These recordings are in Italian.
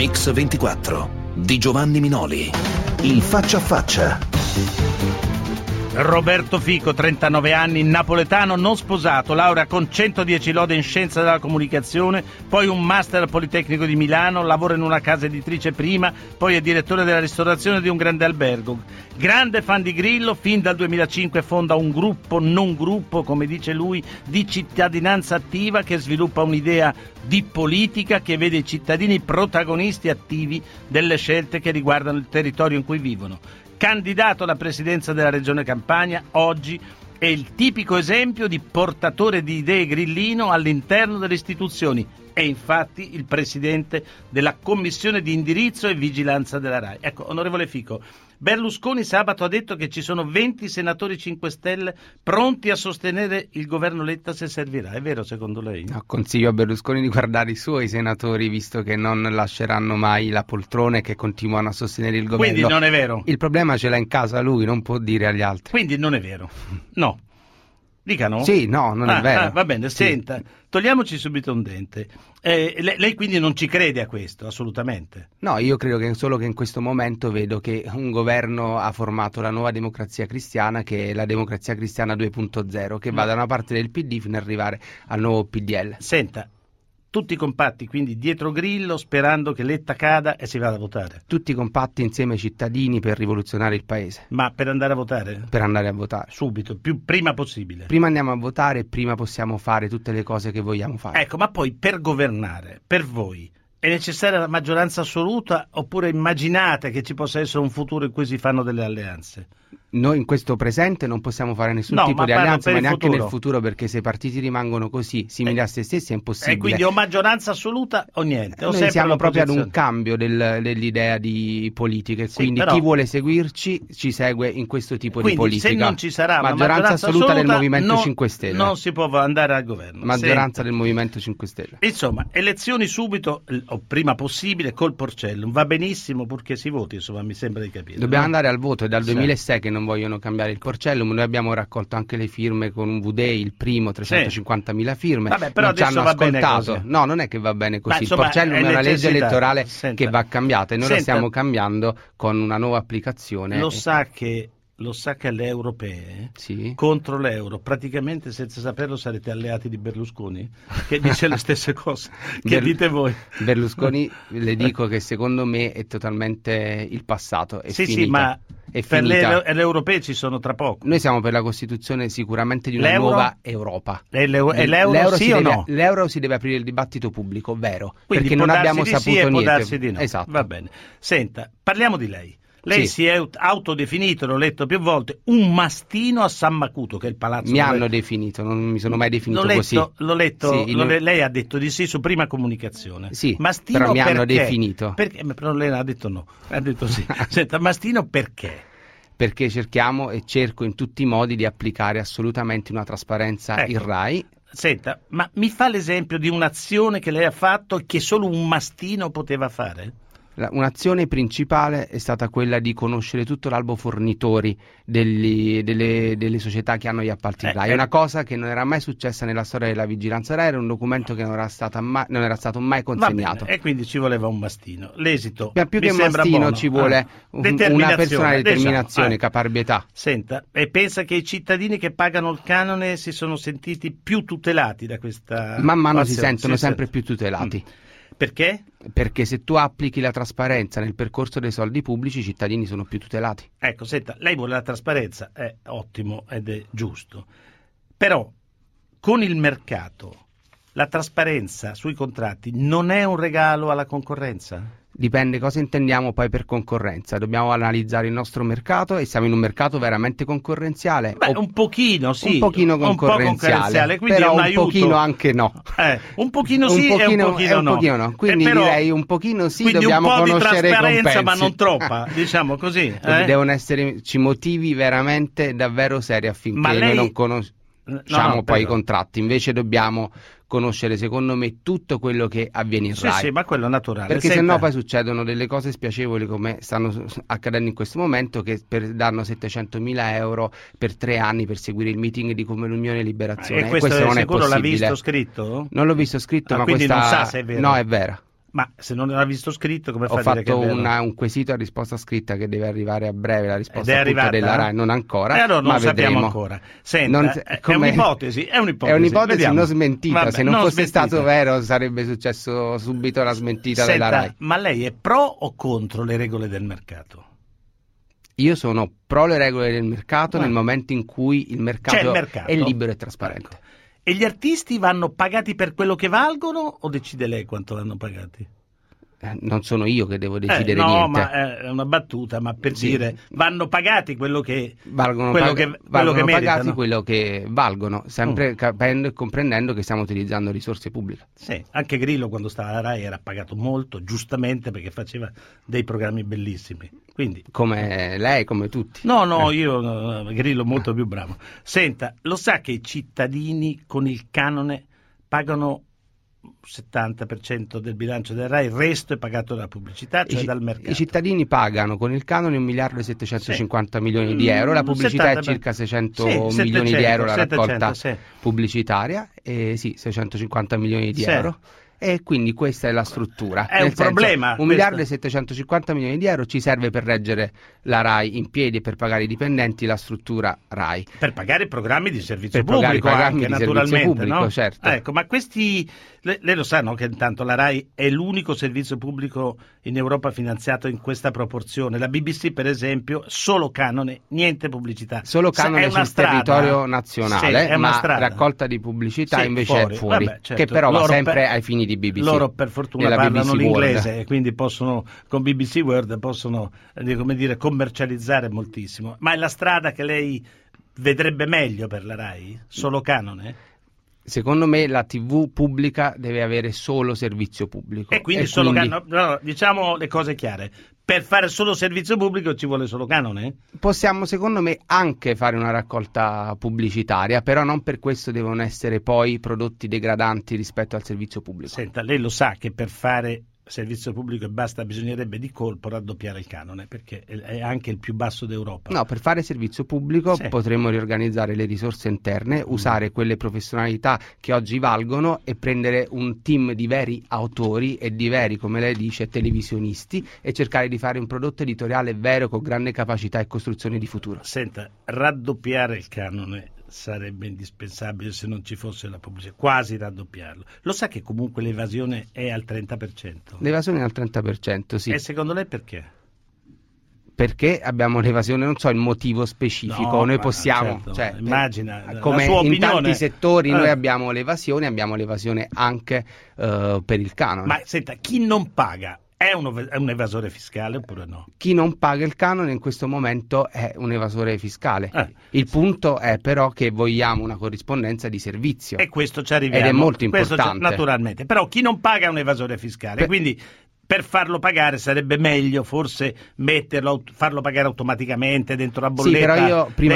Mix 24 di Giovanni Minoli. Il faccia a faccia. Roberto Fico, 39 anni, napoletano, non sposato, laurea con 110 lode in scienza della comunicazione, poi un master al Politecnico di Milano, lavora in una casa editrice prima, poi è direttore della ristorazione di un grande albergo. Grande fan di Grillo, fin dal 2005 fonda un gruppo, non gruppo, come dice lui, di cittadinanza attiva che sviluppa un'idea di politica che vede i cittadini protagonisti attivi delle scelte che riguardano il territorio in cui vivono. Candidato alla presidenza della Regione Campania, oggi è il tipico esempio di portatore di idee grillino all'interno delle istituzioni. È infatti il presidente della Commissione di indirizzo e vigilanza della RAI. Ecco, onorevole Fico, Berlusconi sabato ha detto che ci sono 20 senatori 5 Stelle pronti a sostenere il governo Letta se servirà. È vero secondo lei? No, consiglio a Berlusconi di guardare i suoi senatori, visto che non lasceranno mai la poltrona e che continuano a sostenere il governo. Quindi non è vero? Il problema ce l'ha in casa lui, non può dire agli altri. Quindi non è vero? No. Dica no? Sì, no, non è vero. Va bene, sì. Senta, togliamoci subito un dente. Lei quindi non ci crede a questo, assolutamente? No, io credo che solo che in questo momento vedo che un governo ha formato la nuova democrazia cristiana, che è la democrazia cristiana 2.0, che va da una parte del PD fino ad arrivare al nuovo PDL. Senta, tutti compatti quindi dietro Grillo, sperando che Letta cada e si vada a votare? Tutti compatti insieme ai cittadini per rivoluzionare il paese. Ma per andare a votare? Per andare a votare. Subito, prima possibile. Prima andiamo a votare e prima possiamo fare tutte le cose che vogliamo fare. Ecco, ma poi per governare, per voi, è necessaria la maggioranza assoluta oppure immaginate che ci possa essere un futuro in cui si fanno delle alleanze? Noi in questo presente non possiamo fare nessun tipo di alleanza, ma neanche nel futuro, perché se i partiti rimangono così, simili a se stessi, è impossibile. E quindi o maggioranza assoluta o niente. Noi siamo proprio ad un cambio dell'idea di politica, e sì, quindi però chi vuole seguirci ci segue in questo tipo di politica. Se non ci sarà maggioranza assoluta del Movimento 5 Stelle. Non si può andare al governo. Maggioranza del Movimento 5 Stelle. Insomma, elezioni subito, o prima possibile, col Porcellum. Va benissimo purché si voti, insomma, mi sembra di capire. Dobbiamo andare al voto, è dal 2006 che non vogliono cambiare il Porcellum. Noi abbiamo raccolto anche le firme con un V-Day, il primo, 350.000 firme. Vabbè, però non ci hanno ascoltato. No, non è che va bene così. Insomma, il Porcellum è una legge elettorale che va cambiata e noi la stiamo cambiando con una nuova applicazione. Lo sa che alle europee, sì, contro l'euro, praticamente senza saperlo sarete alleati di Berlusconi, che dice le stesse cose che dite voi. Berlusconi, le dico che secondo me è totalmente il passato, è finita. Sì, ma per le europee ci sono tra poco. Noi siamo per la costituzione sicuramente di una nuova Europa. L'euro sì o no? L'euro si deve aprire il dibattito pubblico, vero? Quindi perché non abbiamo saputo sì, niente. Può darsi di no. Esatto. Va bene. Senta, parliamo di lei. Lei si è autodefinito, l'ho letto più volte, un mastino a San Macuto, che è il palazzo. Hanno definito, non mi sono mai definito così. L'ho letto, lei ha detto di sì su Prima Comunicazione. Sì, mastino però mi perché? Hanno definito. Perché? Però lei ha detto no, ha detto sì. Senta, mastino perché? Perché cerchiamo e cerco in tutti i modi di applicare assolutamente una trasparenza in RAI. Senta, ma mi fa l'esempio di un'azione che lei ha fatto e che solo un mastino poteva fare? Un'azione principale è stata quella di conoscere tutto l'albo fornitori delle società che hanno gli appalti RAI. È una cosa che non era mai successa nella storia della vigilanza RAI, era un documento che non era stato mai consegnato. E quindi ci voleva un mastino. L'esito più che un mastino buono. Ci vuole una personale determinazione, caparbietà. Senta, e pensa che i cittadini che pagano il canone si sono sentiti più tutelati da questa man mano si sentono sempre più tutelati. Perché? Perché se tu applichi la trasparenza nel percorso dei soldi pubblici, i cittadini sono più tutelati. Ecco, senta, lei vuole la trasparenza, è ottimo ed è giusto. Però con il mercato la trasparenza sui contratti non è un regalo alla concorrenza? Dipende cosa intendiamo poi per concorrenza. Dobbiamo analizzare il nostro mercato e siamo in un mercato veramente concorrenziale. Un pochino sì, un pochino concorrenziale, però un pochino anche no. Un pochino sì e un pochino no. Quindi direi un pochino sì, dobbiamo conoscere i compensi. Un po' di trasparenza ma non troppa, diciamo così. Devono esserci motivi veramente davvero seri affinché noi non conosciamo poi i contratti. Invece dobbiamo conoscere, secondo me, tutto quello che avviene in RAI. Sì, ma quello è naturale. Perché sennò poi succedono delle cose spiacevoli come stanno accadendo in questo momento, che danno 700.000 euro per 3 anni per seguire il meeting di Comunione e Liberazione. E questo non è possibile. L'ha visto scritto? Non l'ho visto scritto, ma quindi questa non sa se è vero. No, è vera. Ma se non l'ha visto scritto, come fa Ho a dire che è fatto vero? un quesito a risposta scritta che deve arrivare a breve, la Ed risposta è appunto arrivata? della RAI, non ancora, E allora non ma lo sappiamo vedremo. ancora. Senta, è un'ipotesi, È un'ipotesi vediamo. non smentita, Vabbè, se non fosse smentita. stato vero sarebbe successo subito la smentita della Senta, RAI. ma lei è pro o contro le regole del mercato? Io sono pro le regole del mercato Ah. nel momento in cui il mercato, C'è il mercato. è libero e trasparente. Ecco. E gli artisti vanno pagati per quello che valgono o decide lei quanto vanno pagati? Non sono io che devo decidere no, niente. ma è una battuta, ma per Sì. dire vanno pagati quello che Valgono, quello quello che pagati meritano. quello che valgono, sempre capendo e comprendendo che stiamo utilizzando risorse pubbliche. Sì, anche Grillo quando stava alla RAI era pagato molto, giustamente, perché faceva dei programmi bellissimi. Quindi Come lei, come tutti. no, Grillo molto più bravo. Senta, lo sa che i cittadini con il canone pagano 70% del bilancio del RAI, il resto è pagato dalla pubblicità, cioè dal mercato. I cittadini pagano con il canone 1 miliardo e 750 milioni di euro, la pubblicità 70, è circa 600 sì, milioni di euro la 700, raccolta sì. pubblicitaria, e sì, 650 milioni di Sì. euro. E quindi questa è la struttura. È un problema, 1 questo. miliardo e 750 milioni di euro ci serve per reggere la RAI in piedi e per pagare i dipendenti, la struttura RAI. Per pagare programmi di servizio Per pagare i pubblico programmi anche, di servizio naturalmente, pubblico, no? certo. Ecco, ma questi, lei lo sa, no, che intanto la RAI è l'unico servizio pubblico in Europa finanziato in questa proporzione. La BBC, per esempio, solo canone, niente pubblicità. Solo canone È una sul strada. territorio Sì, nazionale, è una ma strada. raccolta di pubblicità Sì, invece è fuori, Vabbè, certo. che però va Loro sempre per- ai fini di BBC. Loro per fortuna nella parlano BBC l'inglese World. e quindi possono, con BBC World possono, come dire, commercializzare moltissimo. Ma è la strada che lei vedrebbe meglio per la RAI? Solo canone? Secondo me la TV pubblica deve avere solo servizio pubblico. E quindi solo canone? No, diciamo le cose chiare. Per fare solo servizio pubblico ci vuole solo canone? Possiamo, secondo me, anche fare una raccolta pubblicitaria, però non per questo devono essere poi prodotti degradanti rispetto al servizio pubblico. Senta, lei lo sa che per fare servizio pubblico e basta bisognerebbe di colpo raddoppiare il canone, perché è anche il più basso d'Europa. No, per fare servizio pubblico Sì. potremmo riorganizzare le risorse interne, usare quelle professionalità che oggi valgono e prendere un team di veri autori e di veri, come lei dice, televisionisti e cercare di fare un prodotto editoriale vero con grande capacità e costruzione di futuro. Senta, raddoppiare il canone sarebbe indispensabile se non ci fosse la pubblicità, quasi raddoppiarlo. Lo sa che comunque l'evasione è al 30%? L'evasione è al 30%, sì. E secondo lei perché? Perché abbiamo l'evasione, non so il motivo specifico, No, noi ma possiamo, certo, cioè, immagina, la come sua in opinione. tanti settori noi abbiamo l'evasione anche per il canone. Ma senta, chi non paga è un evasore fiscale oppure no? Chi non paga il canone in questo momento è un evasore fiscale. Il punto è però che vogliamo una corrispondenza di servizio. E questo ci arriviamo. Ed è molto Questo importante. naturalmente. Però chi non paga è un evasore fiscale, quindi per farlo pagare sarebbe meglio forse farlo pagare automaticamente dentro la bolletta Sì, però io prima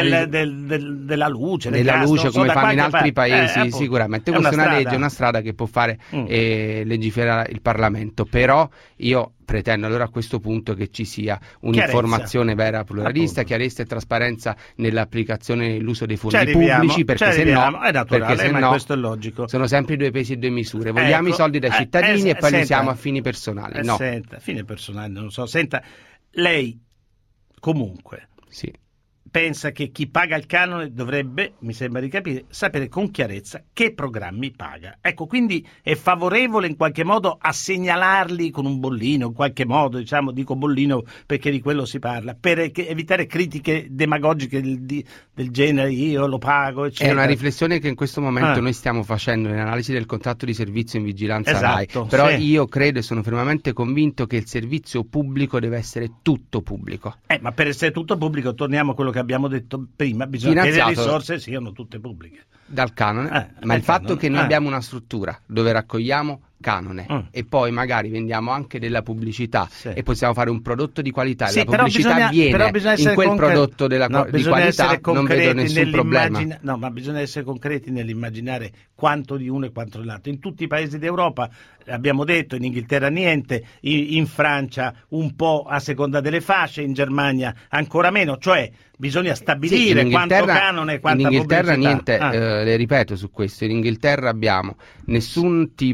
della luce, del della gas, luce non so, come da fanno in qualche altri parte. paesi Appunto. sicuramente È questa è una strada. legge, una strada che può fare legiferare il Parlamento, però io pretendo allora a questo punto che ci sia un'informazione vera, pluralista, chiarezza e trasparenza nell'applicazione e nell'uso dei fondi pubblici, perché se no, è naturale, ma questo è logico. sono sempre due pesi e due misure. Vogliamo i soldi dai cittadini e poi li usiamo a fini personali. No. Senta, fine personale, non lo so. Senta, lei comunque Sì. pensa che chi paga il canone dovrebbe, mi sembra di capire, sapere con chiarezza che programmi paga. Ecco, quindi è favorevole in qualche modo a segnalarli con un bollino, in qualche modo, diciamo, dico bollino perché di quello si parla, per evitare critiche demagogiche del genere io lo pago, eccetera. È una riflessione che in questo momento noi stiamo facendo nell'analisi del contratto di servizio in vigilanza RAI, però io credo e sono fermamente convinto che il servizio pubblico deve essere tutto pubblico. Ma per essere tutto pubblico, torniamo a quello che abbiamo detto prima, bisogna che le risorse siano tutte pubbliche. Dal canone, ma il fatto che noi abbiamo una struttura dove raccogliamo canone e poi magari vendiamo anche della pubblicità e possiamo fare un prodotto di qualità e la pubblicità viene in quel prodotto di qualità, non vedo nessun problema. No, ma bisogna essere concreti nell'immaginare quanto di uno e quanto dell'altro. In tutti i paesi d'Europa, abbiamo detto, in Inghilterra niente, in Francia un po' a seconda delle fasce, in Germania ancora meno, cioè bisogna stabilire quanto canone e quanta pubblicità. In Inghilterra pubblicità. niente, le ripeto su questo, in Inghilterra abbiamo nessun tipo di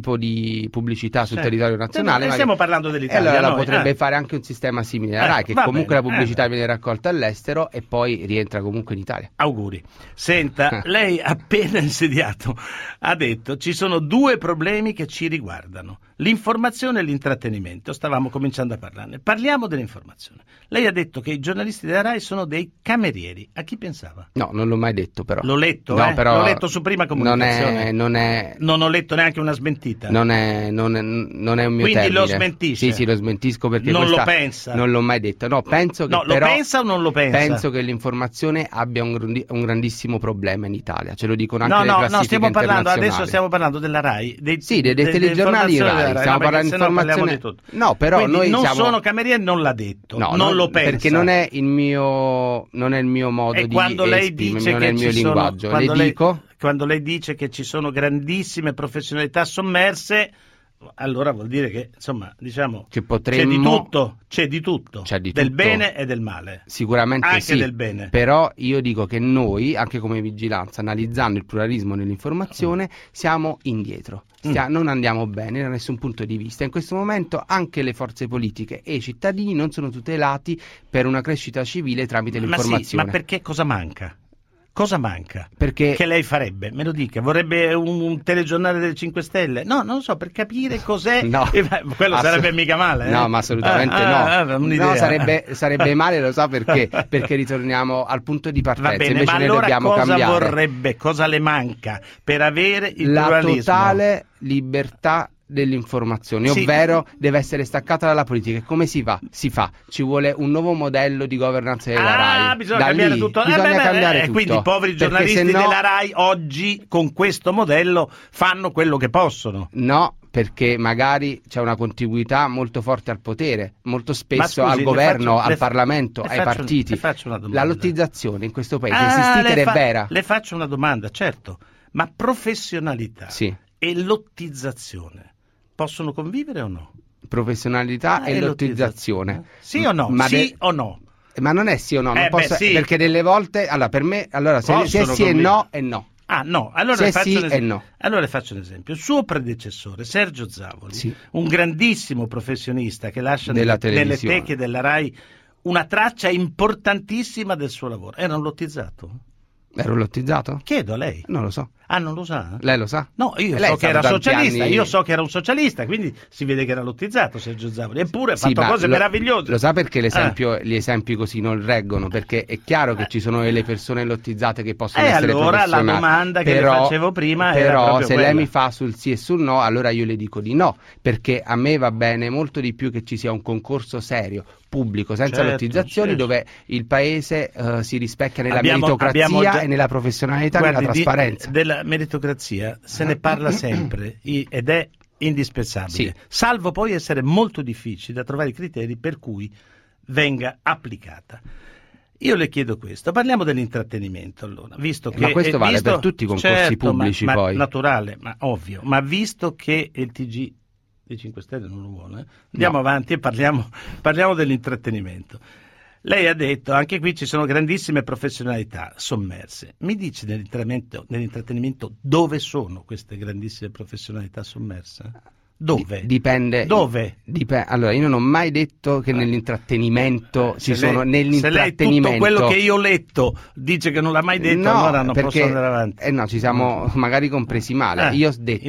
di pubblicità sul territorio nazionale. Stiamo parlando dell'Italia. Allora la potrebbe fare anche un sistema simile alla RAI, che comunque la pubblicità viene raccolta all'estero e poi rientra comunque in Italia. Auguri. Senta, lei appena insediato ha detto ci sono due problemi che ci riguardano, l'informazione e l'intrattenimento. Stavamo cominciando a parlarne. Parliamo dell'informazione. Lei ha detto che i giornalisti della RAI sono dei camerieri. A chi pensava? No, non l'ho mai detto però. L'ho letto, no, però l'ho letto su Prima Comunicazione. Non ho letto neanche una smentita. Non è un mio Quindi termine. lo smentisce? Sì, lo smentisco perché non lo pensa. Non l'ho mai detto. No, penso che lo pensa o non lo pensa? Penso che l'informazione abbia un grandissimo problema in Italia. Ce lo dicono anche le classifiche No, stiamo parlando, internazionali. adesso stiamo parlando della RAI. Dei telegiornali RAI. Stiamo parlando di informazione. No, però quindi noi non siamo... sono camerieri, non l'ha detto. No, non lo pensa. Perché non è il mio modo e di quando lei esprimermi, dice non è il mio linguaggio. Quando lei dice che ci sono grandissime professionalità sommerse, allora vuol dire che, insomma, diciamo, che potremmo... c'è di tutto, del bene e del male. Sicuramente anche sì, del bene. Però io dico che noi, anche come vigilanza, analizzando il pluralismo nell'informazione, siamo indietro. Non andiamo bene da nessun punto di vista. In questo momento anche le forze politiche e i cittadini non sono tutelati per una crescita civile tramite l'informazione. Ma perché cosa manca? Cosa manca? Perché... Che lei farebbe? Me lo dica. Vorrebbe un telegiornale delle 5 Stelle? No, non lo so, per capire cos'è. No, quello sarebbe mica male. No, ma assolutamente no, sarebbe male, lo so perché? Perché ritorniamo al punto di partenza. Va bene, invece ma noi allora dobbiamo cosa cambiare. Vorrebbe, cosa le manca per avere il pluralismo? La totale libertà dell'informazione, ovvero deve essere staccata dalla politica. E come si fa? Ci vuole un nuovo modello di governance della RAI. Bisogna cambiare tutto. Cambiare tutto. Quindi i poveri giornalisti della RAI oggi con questo modello fanno quello che possono. No, perché magari c'è una contiguità molto forte al potere, molto spesso al governo, al Parlamento, ai partiti. La lottizzazione in questo paese esiste ed è vera. Le faccio una domanda, certo, ma professionalità e lottizzazione possono convivere o no? Professionalità e lottizzazione. Sì o no? O no? Ma non è sì o no, non posso, perché delle volte, per me, se è sì e no, è no. Ah no, allora se sì e no. Allora le faccio un esempio. Il suo predecessore, Sergio Zavoli, un grandissimo professionista che lascia nelle teche della RAI una traccia importantissima del suo lavoro. Era un lottizzato? Ero lottizzato? Chiedo a lei. Non lo so. Ah, non lo sa? Lei lo sa? No, io so che era socialista, io so che era un socialista, quindi si vede che era lottizzato Sergio Zavoli, eppure ha fatto cose meravigliose. Lo sa perché gli esempi così non reggono? Perché è chiaro che ci sono delle persone lottizzate che possono essere allora professionali. La domanda che le facevo prima era però proprio se quella. Lei mi fa sul sì e sul no, allora io le dico di no, perché a me va bene molto di più che ci sia un concorso serio, pubblico, senza lottizzazioni, dove il paese si rispecchia nella meritocrazia e nella professionalità e nella trasparenza. Della meritocrazia se ne parla sempre ed è indispensabile, salvo poi essere molto difficile da trovare i criteri per cui venga applicata. Io le chiedo questo, parliamo dell'intrattenimento allora, visto che... Ma questo vale per tutti i concorsi pubblici poi. Naturale, ma ovvio, ma visto che il TG dei 5 Stelle non lo vuole, andiamo avanti e parliamo dell'intrattenimento. Lei ha detto, anche qui ci sono grandissime professionalità sommerse. Mi dici nell'intrattenimento dove sono queste grandissime professionalità sommerse? Dove? Dipende. Dove? Allora, io non ho mai detto che nell'intrattenimento ci sono nell'intrattenimento. Se lei tutto quello che io ho letto dice che non l'ha mai detto, allora non posso andare avanti. No, ci siamo magari compresi male. Io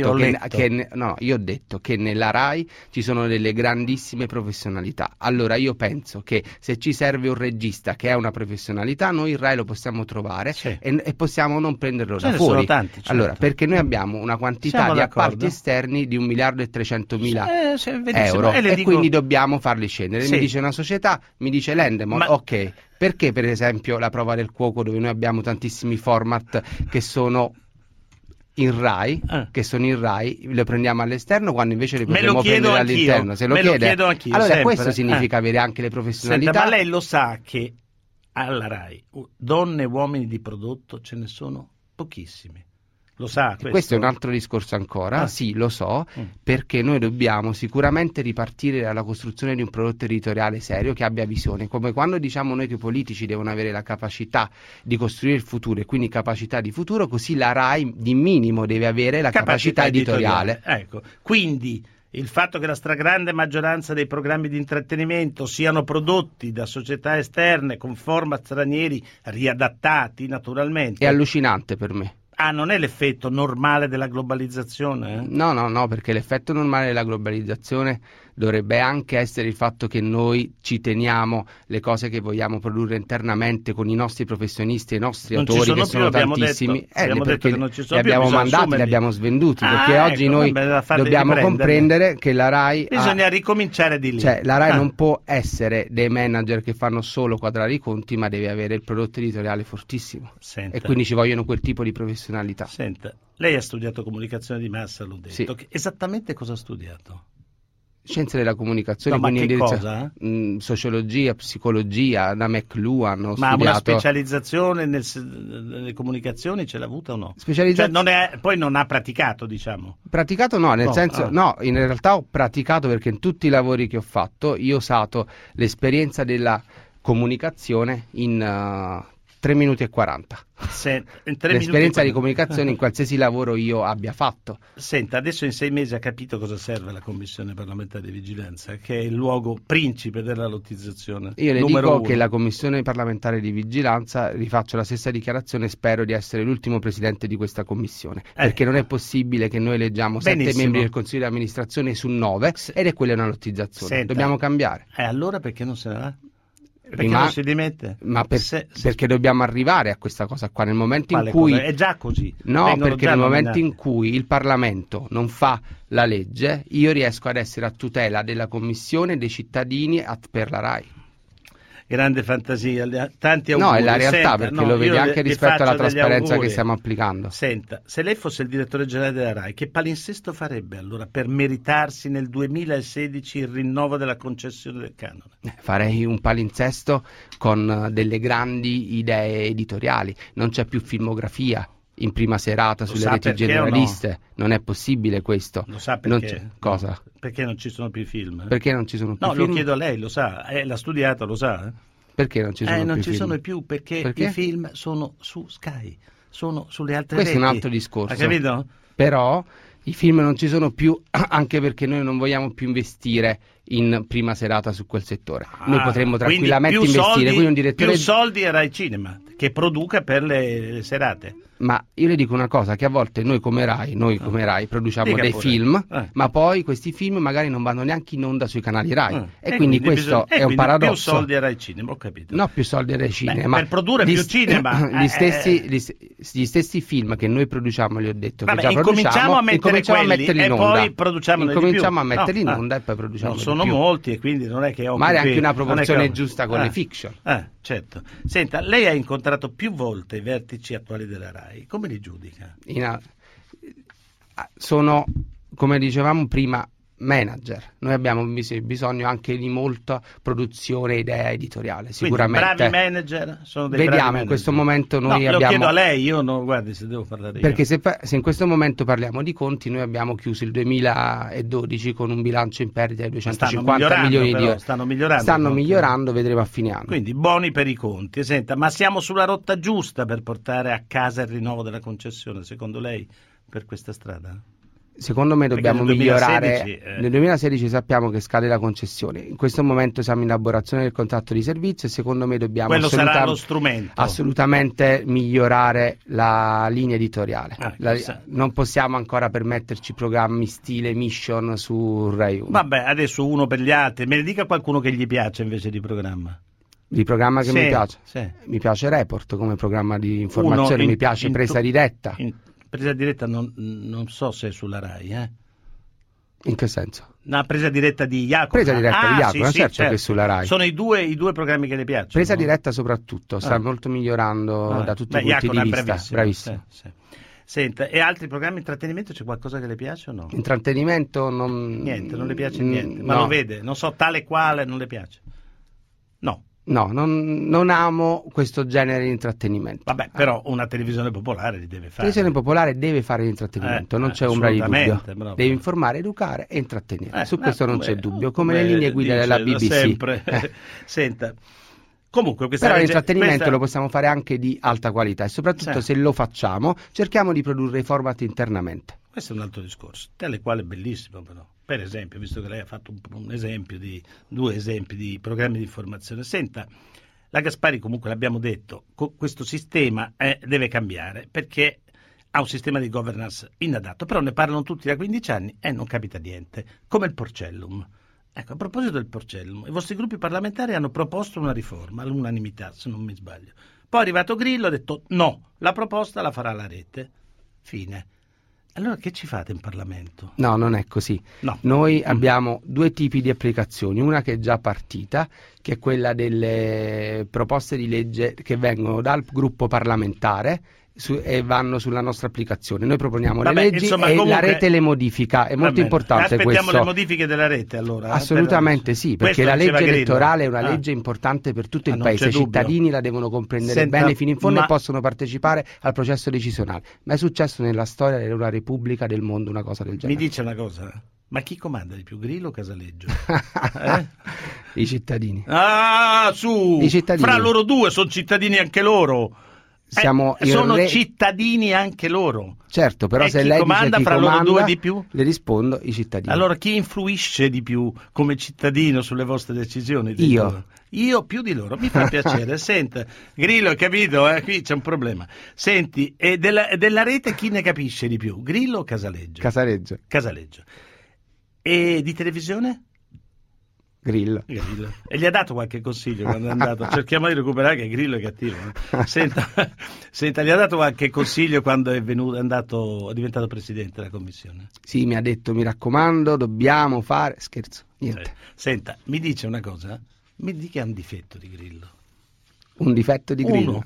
ho detto che nella RAI ci sono delle grandissime professionalità. Allora io penso che se ci serve un regista che è una professionalità, noi in RAI lo possiamo trovare e possiamo non prenderlo da fuori. Sono tanti, certo. Allora, perché noi abbiamo una quantità di appalti esterni di 1.300.000 euro e quindi dobbiamo farli scendere. Mi dice una società, mi dice l'Endemol, ok, perché per esempio la prova del cuoco, dove noi abbiamo tantissimi format che sono in RAI, lo prendiamo all'esterno quando invece li potremmo prendere all'interno? Se lo chiedo anch'io, allora sempre. Questo significa avere anche le professionalità. Senta, ma lei lo sa che alla RAI donne e uomini di prodotto ce ne sono pochissimi. Lo sa questo è un altro discorso ancora, sì, lo so, perché noi dobbiamo sicuramente ripartire dalla costruzione di un prodotto editoriale serio che abbia visione, come quando diciamo noi che i politici devono avere la capacità di costruire il futuro e quindi capacità di futuro, così la RAI di minimo deve avere la capacità editoriale. Ecco, quindi il fatto che la stragrande maggioranza dei programmi di intrattenimento siano prodotti da società esterne con format stranieri riadattati naturalmente È allucinante per me. non è l'effetto normale della globalizzazione? No, perché l'effetto normale della globalizzazione dovrebbe anche essere il fatto che noi ci teniamo le cose che vogliamo produrre internamente con i nostri professionisti e i nostri autori che sono tantissimi. Perché li abbiamo mandati, li abbiamo svenduti, perché oggi noi dobbiamo comprendere che la RAI bisogna ricominciare di lì. Cioè la RAI non può essere dei manager che fanno solo quadrare i conti, ma deve avere il prodotto editoriale fortissimo. Senta. E quindi ci vogliono quel tipo di professionalità. Senta, lei ha studiato comunicazione di massa, l'ho detto. Sì. Esattamente cosa ha studiato? Scienze della comunicazione, No, ma quindi che cosa? Sociologia, psicologia, da McLuhan ho Ma studiato. una specializzazione nelle comunicazioni ce l'ha avuta o no? Specializzazione. Cioè poi non ha praticato, diciamo. Praticato no, nel senso, no, in realtà ho praticato perché in tutti i lavori che ho fatto io ho usato l'esperienza della comunicazione in 3 minuti e 40. L'esperienza di comunicazione in qualsiasi lavoro io abbia fatto. Senta, adesso in 6 mesi ha capito cosa serve la Commissione parlamentare di vigilanza, che è il luogo principe della lottizzazione. Io le numero dico 1. che la Commissione parlamentare di vigilanza, rifaccio la stessa dichiarazione, spero di essere l'ultimo presidente di questa commissione, perché non è possibile che noi eleggiamo 7 membri del Consiglio di amministrazione su 9 ed è quella una lottizzazione. Senta, dobbiamo cambiare. Allora perché non se ne va? Perché non si dimette? Ma perché dobbiamo arrivare a questa cosa qua nel momento in cui è già così. No, perché nel momento in cui il Parlamento non fa la legge, io riesco ad essere a tutela della Commissione e dei cittadini per la RAI. Grande fantasia, tanti auguri. No, è la realtà. Senta, perché lo vedi anche rispetto alla trasparenza che stiamo applicando. Senta, se lei fosse il direttore generale della RAI, che palinsesto farebbe allora per meritarsi nel 2016 il rinnovo della concessione del canone? Farei un palinsesto con delle grandi idee editoriali. Non c'è più filmografia in prima serata sulle reti generaliste. No? Non è possibile questo. Lo sa perché? Cosa? No, perché non ci sono più film? Perché non ci sono più film? No, lo chiedo a lei, lo sa. L'ha studiato, lo sa. Perché non ci sono più film? Non ci sono più perché i film sono su Sky, sono sulle altre reti. Questo è un altro discorso. Ha capito? Però i film non ci sono più anche perché noi non vogliamo più investire in prima serata su quel settore. Noi potremmo tranquillamente investire. Quindi un direttore... Più soldi a Rai Cinema che produca per le serate. Ma io le dico una cosa, che a volte noi come Rai produciamo dei film, ma poi questi film magari non vanno neanche in onda sui canali Rai. E quindi questo è un paradosso. Più soldi a Rai Cinema, ho capito. No, più soldi a Rai Cinema. Per produrre più cinema. Gli stessi film che noi produciamo, li ho detto, che già incominciamo a metterli in onda. E poi produciamo incominciamo a metterli in onda e poi produciamo. Non sono molti e quindi non è che ho. Ma è anche una proporzione giusta con le fiction. Certo. Senta, lei ha incontrato più volte i vertici attuali della RAI. Come li giudica? Sono, come dicevamo prima, manager. Noi abbiamo bisogno anche di molta produzione e idea editoriale, sicuramente. Quindi, bravi manager sono dei Vediamo, bravi manager. In questo momento noi abbiamo... Lo chiedo a lei, io non, guardi se devo parlare io. Perché se in questo momento parliamo di conti, noi abbiamo chiuso il 2012 con un bilancio in perdita di 250 milioni di euro. Stanno migliorando, vedremo a fine anno. Quindi buoni per i conti. Senta, ma siamo sulla rotta giusta per portare a casa il rinnovo della concessione, secondo lei, per questa strada? Secondo me dobbiamo migliorare. Nel 2016 sappiamo che scade la concessione. In questo momento siamo in elaborazione del contratto di servizio e secondo me dobbiamo sarà lo strumento. Assolutamente migliorare la linea editoriale. Non possiamo ancora permetterci programmi stile Mission su Rai 1. Vabbè, adesso uno per gli altri. Me ne dica qualcuno che gli piace invece di programma. Di programma che mi piace? Sì. Mi piace Report come programma di informazione, mi piace Presa Diretta. Presa diretta non so se è sulla Rai, In che senso? Una presa diretta di Jacopo. Presa diretta di Jacopo, certo che è sulla Rai. Sono i due programmi che le piacciono. Presa diretta soprattutto, sta molto migliorando da tutti i punti di vista. Bravissimo. Sì. Senta, e altri programmi di intrattenimento c'è qualcosa che le piace o no? Intrattenimento non... Niente, non le piace niente. Ma lo vede, non so, tale quale non le piace. No. No, non amo questo genere di intrattenimento. Vabbè, però una televisione popolare li deve fare. La televisione popolare deve fare l'intrattenimento, non c'è ombra di dubbio. Bravo. Deve informare, educare e intrattenere. Su questo non c'è dubbio, come beh, le linee guida della BBC. Sempre. Senta, comunque però l'intrattenimento lo possiamo fare anche di alta qualità e soprattutto se lo facciamo cerchiamo di produrre i format internamente. Questo è un altro discorso, tale quale è bellissimo però. Per esempio, visto che lei ha fatto due esempi di programmi di informazione, senta, la Gaspari comunque l'abbiamo detto, questo sistema deve cambiare perché ha un sistema di governance inadatto, però ne parlano tutti da 15 anni e non capita niente, come il Porcellum. Ecco, a proposito del Porcellum, i vostri gruppi parlamentari hanno proposto una riforma all'unanimità, se non mi sbaglio. Poi è arrivato Grillo e ha detto no, la proposta la farà la rete. Fine. Allora che ci fate in Parlamento? No, non è così. No. Noi abbiamo due tipi di applicazioni, una che è già partita, che è quella delle proposte di legge che vengono dal gruppo parlamentare e vanno sulla nostra applicazione. Noi proponiamo le leggi e comunque la rete le modifica, è molto importante questo. Aspettiamo le modifiche della rete allora? Assolutamente sì, perché la legge elettorale è una legge importante per tutto il paese, i cittadini la devono comprendere bene fino in fondo e possono partecipare al processo decisionale. Ma è successo nella storia della Repubblica del mondo una cosa del genere. Mi dice una cosa, ma chi comanda di più, Grillo o Casaleggio? I cittadini. I cittadini. Fra loro due sono cittadini anche loro. Sono cittadini anche loro. Certo, però se lei comanda dice fra loro due di più? Le rispondo i cittadini. Allora chi influisce di più come cittadino sulle vostre decisioni? Io più di loro, mi fa piacere. Senta, Grillo, hai capito? Qui c'è un problema. Senti, e della rete chi ne capisce di più? Grillo o Casaleggio? Casaleggio. E di televisione? Grillo. E gli ha dato qualche consiglio quando è andato? Cerchiamo di recuperare che Grillo è cattivo. Senta, gli ha dato qualche consiglio quando è diventato presidente della commissione? Sì, mi ha detto, mi raccomando, dobbiamo fare... Scherzo, niente. Senta, mi dice una cosa? Mi dica un difetto di Grillo. Un difetto di Grillo?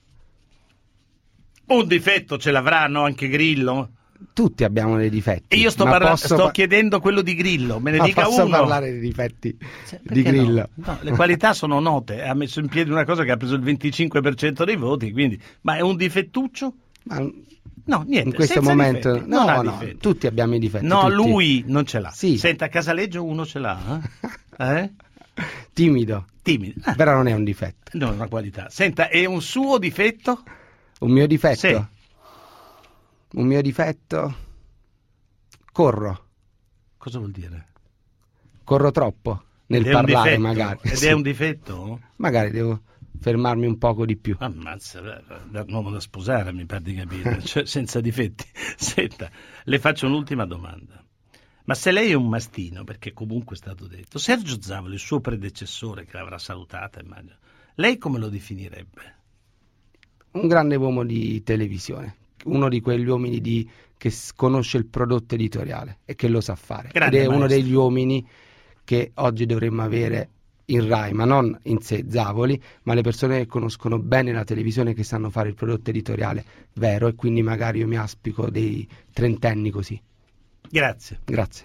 Un difetto ce l'avranno anche Grillo? Tutti abbiamo dei difetti. E io sto chiedendo quello di Grillo, me ne dica uno. Posso parlare dei difetti di Grillo? No, le qualità sono note, ha messo in piedi una cosa che ha preso il 25% dei voti, quindi... Ma è un difettuccio? No, niente. In questo momento difetti. No, tutti abbiamo i difetti. No, tutti. lui non ce l'ha. Sì. Senta, Casaleggio uno ce l'ha. Timido. Però non è un difetto. No, è una qualità. Senta, è un suo difetto? Un mio difetto? Sì. Un mio difetto? Corro. Cosa vuol dire? Corro troppo nel parlare, magari. Ed è un difetto? Magari devo fermarmi un poco di più. Ammazza, un uomo da sposare, mi pare di capire, cioè, senza difetti. Senta, le faccio un'ultima domanda. Ma se lei è un mastino, perché comunque è stato detto, Sergio Zavoli, il suo predecessore, che l'avrà salutata, immagino, lei come lo definirebbe? Un grande uomo di televisione. Uno di quegli uomini che conosce il prodotto editoriale e che lo sa fare. Grande ed è maestro. uno degli uomini che oggi dovremmo avere in Rai, ma non in sé Zavoli, ma le persone che conoscono bene la televisione, che sanno fare il prodotto editoriale vero, e quindi magari io mi aspico dei trentenni così. Grazie.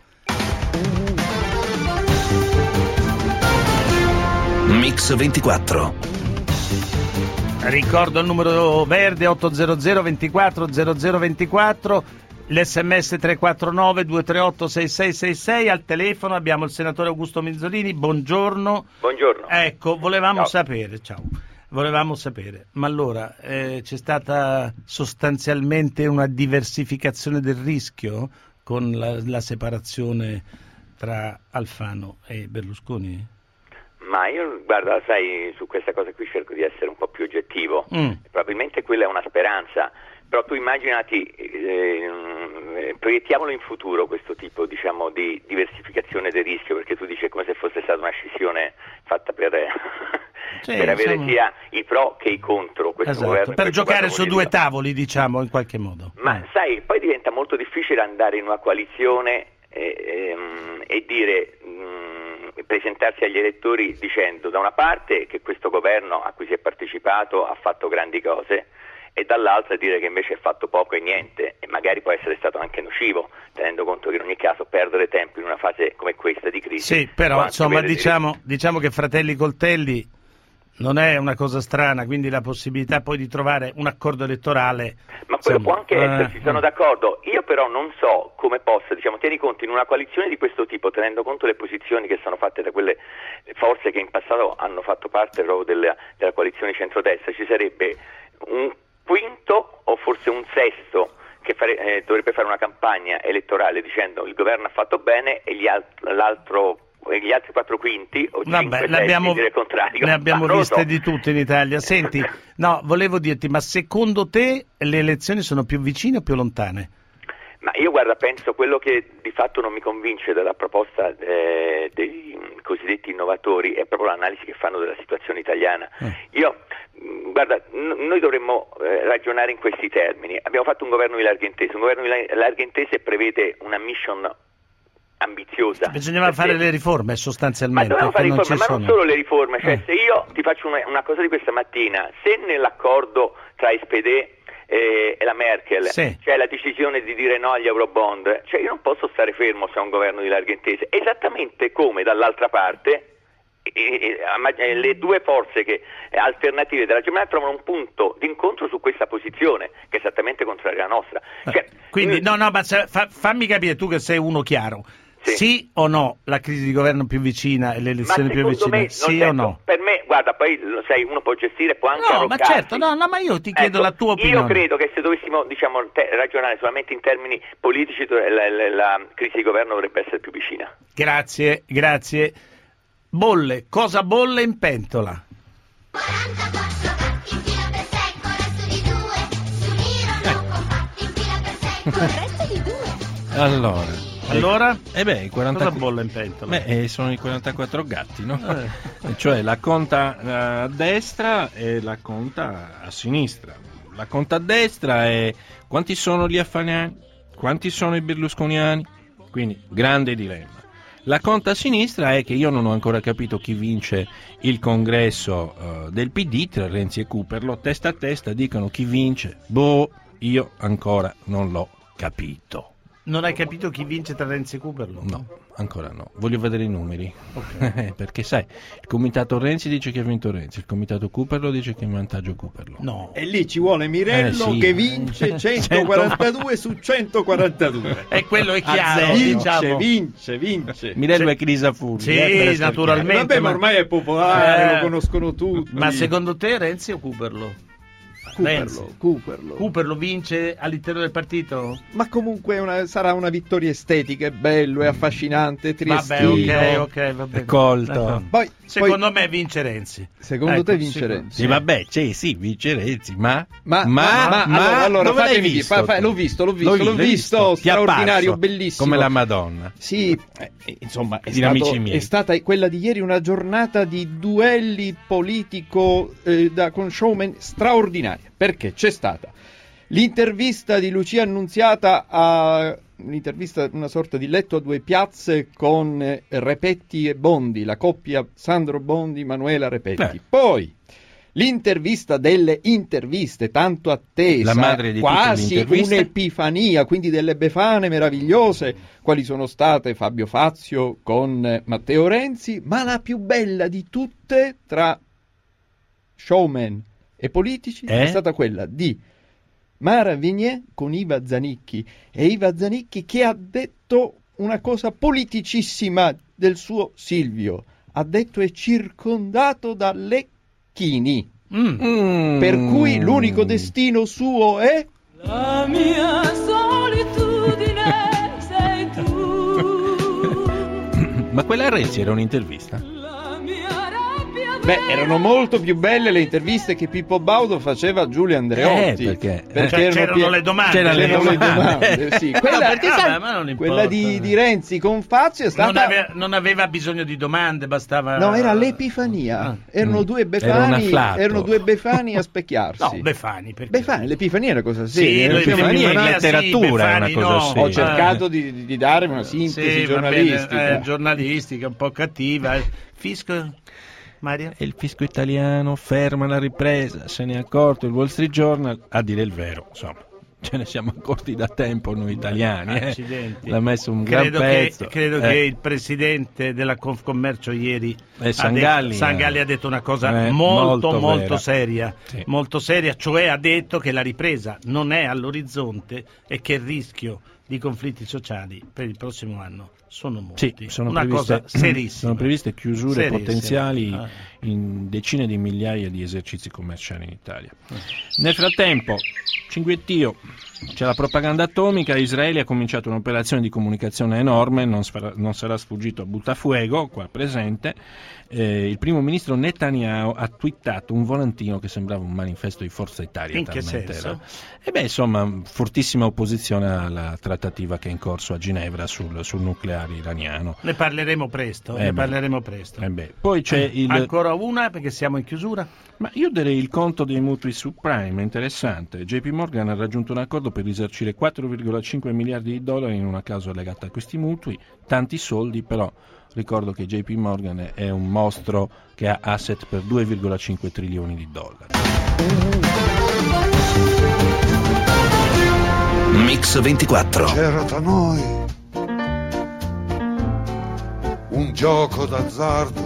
Mix 24. Ricordo il numero verde 800 24 0024, l'SMS 349 238 6666, al telefono abbiamo il senatore Augusto Minzolini. Buongiorno. Buongiorno. Ecco, volevamo sapere, ma allora c'è stata sostanzialmente una diversificazione del rischio con la separazione tra Alfano e Berlusconi? Ma io, guarda, sai, su questa cosa qui cerco di essere un po' più oggettivo. Probabilmente quella è una speranza, però tu immaginati, proiettiamolo in futuro questo tipo, diciamo, di diversificazione del rischio, perché tu dici come se fosse stata una scissione fatta per avere sia i pro che i contro. Questo governo, per giocare su due tavoli, diciamo, in qualche modo. Ma sai, poi diventa molto difficile andare in una coalizione e dire... presentarsi agli elettori dicendo da una parte che questo governo a cui si è partecipato ha fatto grandi cose e dall'altra dire che invece ha fatto poco e niente, e magari può essere stato anche nocivo, tenendo conto che in ogni caso perdere tempo in una fase come questa di crisi. Sì, però insomma diciamo che Fratelli Coltelli Non è una cosa strana, quindi la possibilità poi di trovare un accordo elettorale. Ma quello può anche esserci, sono d'accordo. Io però non so come possa, tieni conto, in una coalizione di questo tipo, tenendo conto le posizioni che sono fatte da quelle forze che in passato hanno fatto parte proprio della coalizione centrodestra, ci sarebbe un quinto o forse un sesto che dovrebbe fare una campagna elettorale dicendo il governo ha fatto bene e gli altri 4 quinti o 5 dire il contrario. Ne abbiamo viste di tutte in Italia. Senti, volevo dirti, ma secondo te le elezioni sono più vicine o più lontane? Ma io penso quello che di fatto non mi convince della proposta dei cosiddetti innovatori è proprio l'analisi che fanno della situazione italiana. Noi dovremmo ragionare in questi termini. Abbiamo fatto un governo di larghe intese, prevede una mission ambiziosa. Bisognava fare le riforme sostanzialmente. Ma dovevamo fare riforme, ma non solo le riforme, se io ti faccio una cosa di questa mattina, se nell'accordo tra SPD e la Merkel c'è la decisione di dire no agli Eurobond, io non posso stare fermo se ho un governo di larghe intese, esattamente come dall'altra parte le due forze alternative della Germania trovano un punto d'incontro su questa posizione che è esattamente contraria alla nostra. Quindi fammi capire, tu che sei uno chiaro, sì o no la crisi di governo più vicina e le elezioni più vicine? Sì o no? Per me, poi lo sai, uno può gestire, può anche arroccarsi. Ma certo, ma io ti chiedo la tua opinione. Io credo che se dovessimo ragionare solamente in termini politici la crisi di governo dovrebbe essere più vicina. Grazie. Cosa bolle in pentola? 44 gatti in fila per secco, resto di 2, su Niro non compatti in fila per secco, resto di 2. Allora? I 40... Cosa bolle in pentola? Sono i 44 gatti, no? Cioè la conta a destra e la conta a sinistra. La conta a destra è quanti sono gli Alfani, quanti sono i berlusconiani, quindi grande dilemma. La conta a sinistra è che io non ho ancora capito chi vince il congresso del PD tra Renzi e Cooperlo, testa a testa dicono chi vince, io ancora non l'ho capito. Non hai capito chi vince tra Renzi e Cooperlo? No, ancora no. Voglio vedere i numeri. Okay. Perché sai, il comitato Renzi dice che ha vinto Renzi, il comitato Cooperlo dice che è in vantaggio Cooperlo. No. E lì ci vuole Mirello che vince 142 su 142. E quello è chiaro. Vince. Mirello è Crisafulli. Sì, naturalmente. Vabbè, ma ormai è popolare, lo conoscono tutti. Ma secondo te Renzi o Cooperlo? Cooperlo vince all'interno del partito? Ma comunque sarà una vittoria estetica, è bello, è affascinante, triestino. Ok, va bene. È colto. Secondo me vince Renzi. Secondo te vince Renzi? Sì, vince Renzi, ma allora dove l'hai visto? L'ho visto, straordinario, bellissimo. Come la Madonna. Sì, insomma, è stata quella di ieri una giornata di duelli politico con showman straordinaria, perché c'è stata l'intervista di Lucia Annunziata una sorta di letto a due piazze con Repetti e Bondi, la coppia Sandro Bondi, Manuela Repetti. Poi l'intervista delle interviste, tanto attesa, la madre di quasi un'epifania, quindi delle befane meravigliose, quali sono state Fabio Fazio con Matteo Renzi, ma la più bella di tutte tra showman e politici è stata quella di Mara Vignier con Iva Zanicchi, e Iva Zanicchi che ha detto una cosa politicissima del suo Silvio, ha detto è circondato da lecchini, per cui l'unico destino suo è la mia solitudine sei tu. Ma quella a Renzi era un'intervista? Erano molto più belle le interviste che Pippo Baudo faceva a Giulio Andreotti, perché c'erano le domande. C'erano le domande. Sì. Quella di Renzi con Fazio è stata... Non aveva bisogno di domande, bastava... No, era l'epifania. Erano due Befani a specchiarsi. No, Befani, perché? L'epifania era cosa seria. L'epifania in letteratura è una cosa seria. Ho cercato di dare una sintesi giornalistica un po' cattiva. Fisco... Mario? E il fisco italiano ferma la ripresa, se ne è accorto il Wall Street Journal, a dire il vero, insomma. ce ne siamo accorti da tempo noi italiani. Accidenti. L'ha messo un gran pezzo. Credo che il presidente della Confcommercio ieri Sangalli ha detto una cosa molto seria, sì. Molto seria, cioè ha detto che la ripresa non è all'orizzonte e che il rischio di conflitti sociali per il prossimo anno sono molti. Sì, sono una cosa serissima. Sono previste chiusure Serissima. potenziali in decine di migliaia di esercizi commerciali in Italia. Nel frattempo, cinguettio, c'è la propaganda atomica. Israele ha cominciato un'operazione di comunicazione enorme, non sarà sfuggito a Buttafuego, qua presente. Il primo ministro Netanyahu ha twittato un volantino che sembrava un manifesto di Forza Italia. In che senso? Insomma, fortissima opposizione alla trattativa che è in corso a Ginevra sul nucleare iraniano. Ne parleremo presto. Poi c'è ancora una, perché siamo in chiusura. Ma io darei il conto dei mutui subprime, interessante. JP Morgan ha raggiunto un accordo per risarcire 4,5 miliardi di dollari in una causa legata a questi mutui, tanti soldi, però ricordo che JP Morgan è un mostro che ha asset per 2,5 trilioni di dollari. Mix 24. C'era tra noi un gioco d'azzardo,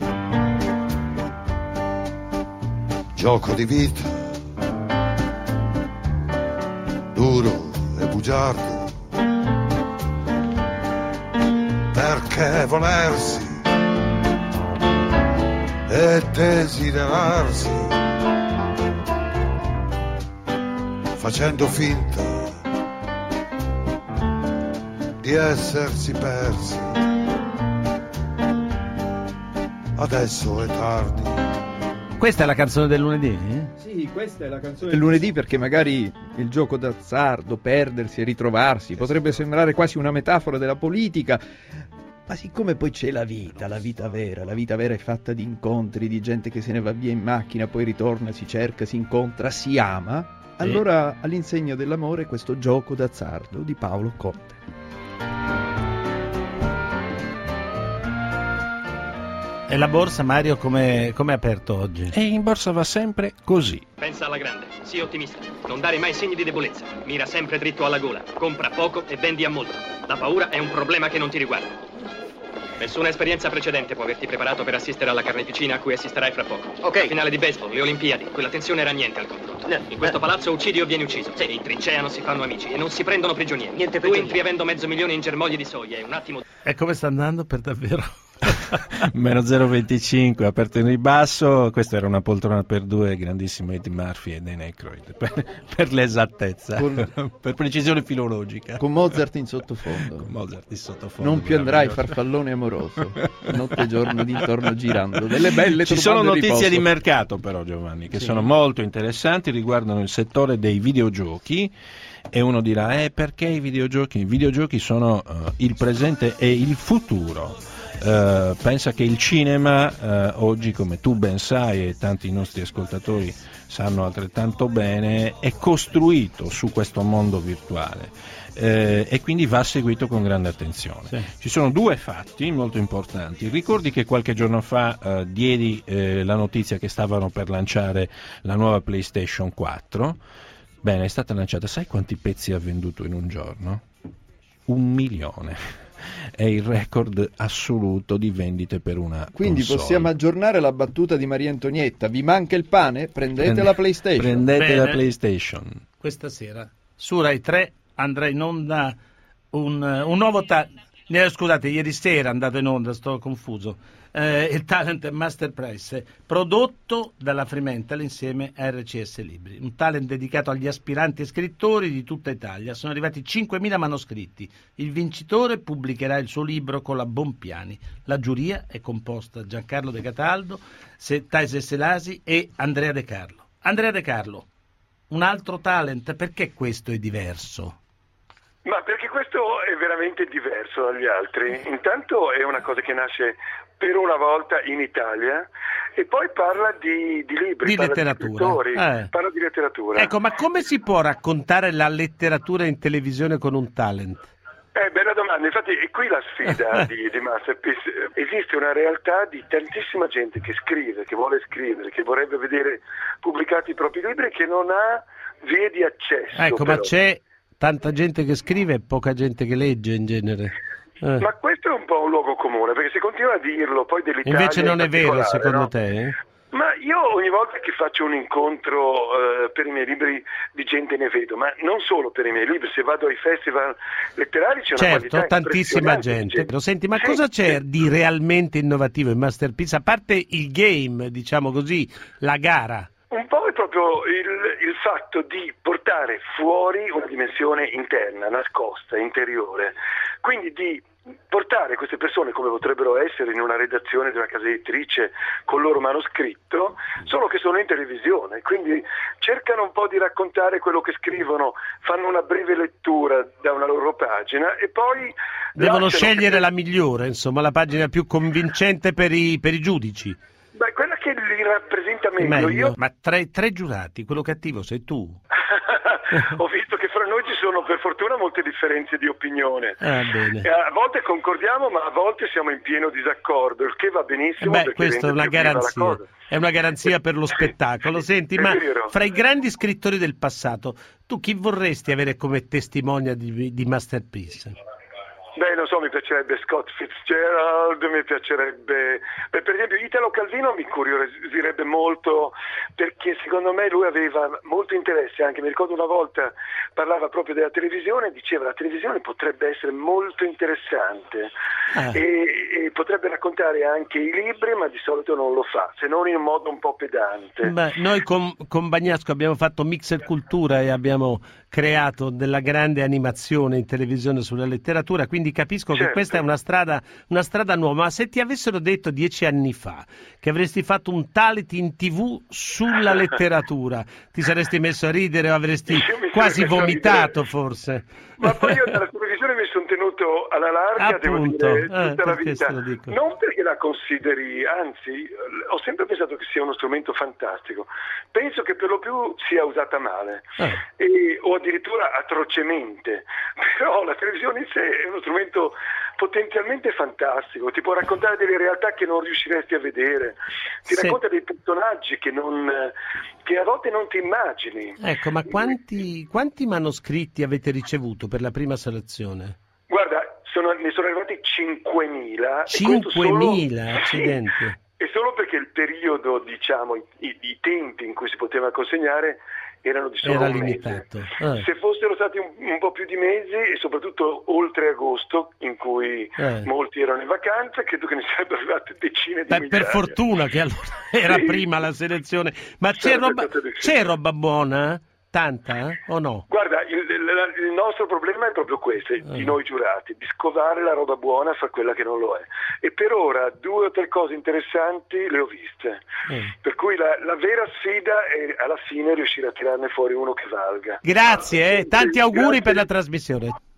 gioco di vita, duro e bugiardo, perché volersi e desiderarsi, facendo finta di essersi persi. Adesso è tardi. Questa è la canzone del lunedì? Sì, questa è la canzone del lunedì, perché magari il gioco d'azzardo, perdersi e ritrovarsi, potrebbe sembrare quasi una metafora della politica, ma siccome poi c'è la vita vera è fatta di incontri, di gente che se ne va via in macchina, poi ritorna, si cerca, si incontra, si ama, allora all'insegna dell'amore questo gioco d'azzardo di Paolo Conte. E la borsa, Mario, come è aperto oggi? E in borsa va sempre così. Pensa alla grande, sii ottimista, non dare mai segni di debolezza, mira sempre dritto alla gola, compra poco e vendi a molto. La paura è un problema che non ti riguarda. Nessuna esperienza precedente può averti preparato per assistere alla carneficina a cui assisterai fra poco. Ok. La finale di baseball, le Olimpiadi, quella tensione era niente al confronto. In questo palazzo uccidi o vieni ucciso. Sì. In trincea non si fanno amici e non si prendono prigionieri. Niente prigionieri. Tu entri avendo $500,000 in germogli di soia e un attimo... E come sta andando per davvero? Meno 0,25, aperto in ribasso. Questa era una poltrona per due, grandissimo Eddie Murphy e Dan Aykroyd, per l'esattezza, per precisione filologica, con Mozart in sottofondo. Non più andrai farfallone amoroso, notte e giorno d'intorno girando, delle belle. Ci sono notizie di mercato però, Giovanni, che sono molto interessanti, riguardano il settore dei videogiochi. E uno dirà, perché i videogiochi? I videogiochi sono il presente e il futuro. Pensa che il cinema oggi, come tu ben sai e tanti nostri ascoltatori sanno altrettanto bene, è costruito su questo mondo virtuale e quindi va seguito con grande attenzione. Sì. Ci sono due fatti molto importanti. Ricordi che qualche giorno fa diedi la notizia che stavano per lanciare la nuova PlayStation 4? Bene, è stata lanciata, sai quanti pezzi ha venduto in un giorno? 1 milione. È il record assoluto di vendite per una Quindi console. Possiamo aggiornare la battuta di Maria Antonietta: vi manca il pane? Prendete la PlayStation. Prendete la PlayStation. Questa sera su Rai 3 andrà in onda un nuovo scusate, ieri sera è andato in onda, sto confuso, il Talent Master Prize prodotto dalla Fremantle insieme a RCS Libri, un talent dedicato agli aspiranti scrittori di tutta Italia. Sono arrivati 5.000 manoscritti, il vincitore pubblicherà il suo libro con la Bompiani. La giuria è composta da Giancarlo De Cataldo, Taise Selasi e Andrea De Carlo. Andrea De Carlo, un altro talent, perché questo è diverso? Ma perché questo è veramente diverso dagli altri. Intanto è una cosa che nasce per una volta inItalia e poi parla di libri, di letteratura. Parla di letteratura. Ecco, ma come si può raccontare la letteratura in televisione con un talent? Bella domanda, infatti è qui la sfida di Masterpiece. Esiste una realtà di tantissima gente che scrive, che vuole scrivere, che vorrebbe vedere pubblicati i propri libri e che non ha vie di accesso. Ecco, ma però. c'è tanta gente che scrive e poca gente che legge in genere. Ma questo è un po' un luogo comune, perché se continua a dirlo, poi dell'Italia... Invece non in è vero, particolare, secondo no? te? Ma io ogni volta che faccio un incontro per i miei libri di gente ne vedo, ma non solo per i miei libri, se vado ai festival letterari c'è una qualità tantissima impressionante di gente. Senti, ma Sì, cosa c'è sì. di realmente innovativo in Masterpiece, a parte il game, diciamo così, la gara? Un po' è proprio il fatto di portare fuori una dimensione interna, nascosta, interiore, quindi di portare queste persone come potrebbero essere in una redazione di una casa editrice con il loro manoscritto, solo che sono in televisione, quindi cercano un po' di raccontare quello che scrivono, fanno una breve lettura da una loro pagina e poi Devono scegliere la migliore, insomma, la pagina più convincente per i giudici. Beh, quella che li rappresenta meglio. Io Ma tra i tre giurati, quello cattivo sei tu. ho visto che fra noi ci sono per fortuna molte differenze di opinione. Bene. A volte concordiamo, ma a volte siamo in pieno disaccordo, il che va benissimo. Beh, perché questa è rende una più viva la garanzia. cosa. È una garanzia per lo spettacolo. Senti, è ma vero. fra i grandi scrittori del passato, tu chi vorresti avere come testimonia di Masterpiece? Beh, non so, mi piacerebbe Scott Fitzgerald, mi piacerebbe... Beh, per esempio Italo Calvino mi curiosirebbe molto perché secondo me lui aveva molto interesse anche, mi ricordo una volta parlava proprio della televisione e diceva la televisione potrebbe essere molto interessante e potrebbe raccontare anche i libri, ma di solito non lo fa, se non in un modo un po' pedante. Beh, noi con Bagnasco abbiamo fatto Mixer Cultura e abbiamo creato della grande animazione in televisione sulla letteratura, quindi capisco che questa è una strada nuova. Ma se ti avessero detto 10 anni fa che avresti fatto un talent in TV sulla letteratura, ti saresti messo a ridere o avresti quasi vomitato forse? Ma poi io dalla televisione mi sono tenuto alla larga, devo dire, tutta la vita. Non perché la consideri, anzi, ho sempre pensato che sia uno strumento fantastico. Penso che per lo più sia usata male, o addirittura atrocemente. Però la televisione in sé è uno strumento potenzialmente fantastico, ti può raccontare delle realtà che non riusciresti a vedere, ti racconta dei personaggi che a volte non ti immagini. Ecco, ma quanti manoscritti avete ricevuto per la prima selezione? Guarda, ne sono arrivati 5.000. 5.000, accidenti. E solo perché il periodo, diciamo, i tempi in cui si poteva consegnare erano di solo un limitato. Mese. Se fossero stati un po' più di mesi e soprattutto oltre agosto, in cui molti erano in vacanza, credo che ne sarebbero arrivate decine di migliaia. Per fortuna che allora era prima la selezione. Ma c'è roba buona? Tanta o no? Guarda, il nostro problema è proprio questo, di noi giurati, di scovare la roba buona fra quella che non lo è. E per ora 2 o 3 cose interessanti le ho viste. Per cui la vera sfida è alla fine riuscire a tirarne fuori uno che valga. Grazie, tanti auguri per la trasmissione.